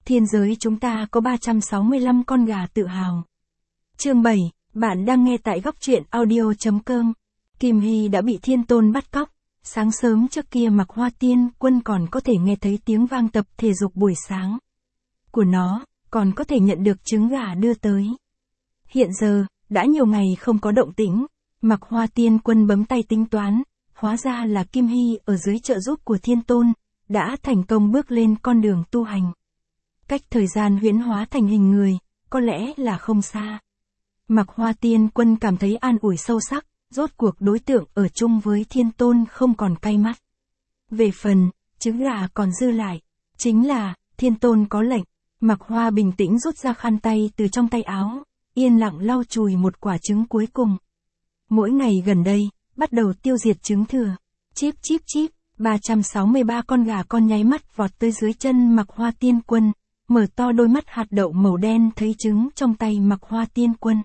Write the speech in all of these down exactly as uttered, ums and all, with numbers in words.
Thiên giới chúng ta có ba trăm sáu mươi lăm con gà tự hào. Chương bảy, bạn đang nghe tại góc truyện audio chấm com. Kim Hy đã bị Thiên Tôn bắt cóc. Sáng sớm trước kia Mạc Hoa Tiên Quân còn có thể nghe thấy tiếng vang tập thể dục buổi sáng của nó, còn có thể nhận được trứng gà đưa tới. Hiện giờ, đã nhiều ngày không có động tĩnh, Mạc Hoa Tiên Quân bấm tay tính toán, hóa ra là Kim Hy ở dưới trợ giúp của Thiên Tôn, đã thành công bước lên con đường tu hành. Cách thời gian huyễn hóa thành hình người, có lẽ là không xa. Mạc Hoa Tiên Quân cảm thấy an ủi sâu sắc, rốt cuộc đối tượng ở chung với Thiên Tôn không còn cay mắt. Về phần, trứng gà còn dư lại, chính là, Thiên Tôn có lệnh. Mạc Hoa bình tĩnh rút ra khăn tay từ trong tay áo, yên lặng lau chùi một quả trứng cuối cùng. Mỗi ngày gần đây, bắt đầu tiêu diệt trứng thừa. Chíp chíp chíp, ba trăm sáu mươi ba con gà con nháy mắt vọt tới dưới chân Mạc Hoa Tiên Quân, mở to đôi mắt hạt đậu màu đen thấy trứng trong tay Mạc Hoa Tiên Quân.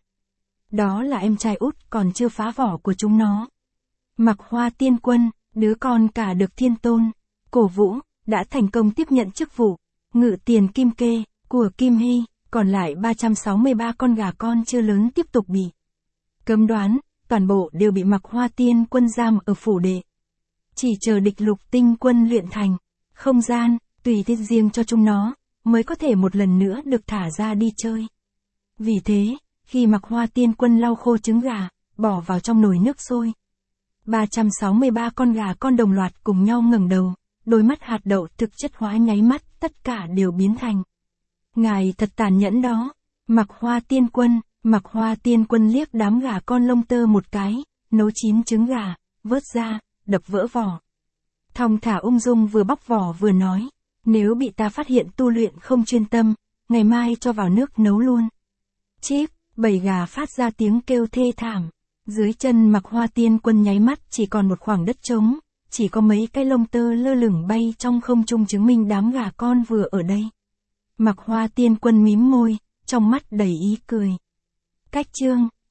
Đó là em trai út còn chưa phá vỏ của chúng nó. Mạc Hoa Tiên Quân, đứa con cả được Thiên Tôn cổ vũ, đã thành công tiếp nhận chức vụ ngự tiền kim kê của Kim Hy, còn lại ba trăm sáu mươi ba con gà con chưa lớn tiếp tục bị cấm đoán, toàn bộ đều bị Mạc Hoa Tiên Quân giam ở phủ đệ. Chỉ chờ địch lục tinh quân luyện thành không gian, tùy thích riêng cho chúng nó, mới có thể một lần nữa được thả ra đi chơi. Vì thế, khi Mạc Hoa Tiên Quân lau khô trứng gà, bỏ vào trong nồi nước sôi, ba trăm sáu mươi ba con gà con đồng loạt cùng nhau ngẩng đầu, đôi mắt hạt đậu thực chất hóa nháy mắt, tất cả đều biến thành. Ngài thật tàn nhẫn đó. Mạc Hoa Tiên Quân, Mạc Hoa Tiên Quân liếc đám gà con lông tơ một cái, nấu chín trứng gà, vớt ra, đập vỡ vỏ. Thong thả ung dung vừa bóc vỏ vừa nói, nếu bị ta phát hiện tu luyện không chuyên tâm, ngày mai cho vào nước nấu luôn. Chíp, bầy gà phát ra tiếng kêu thê thảm. Dưới chân Mạc Hoa Tiên Quân nháy mắt chỉ còn một khoảng đất trống, chỉ có mấy cái lông tơ lơ lửng bay trong không trung chứng minh đám gà con vừa ở đây. Mạc Hoa Tiên Quân mím môi, trong mắt đầy ý cười. Cách chương,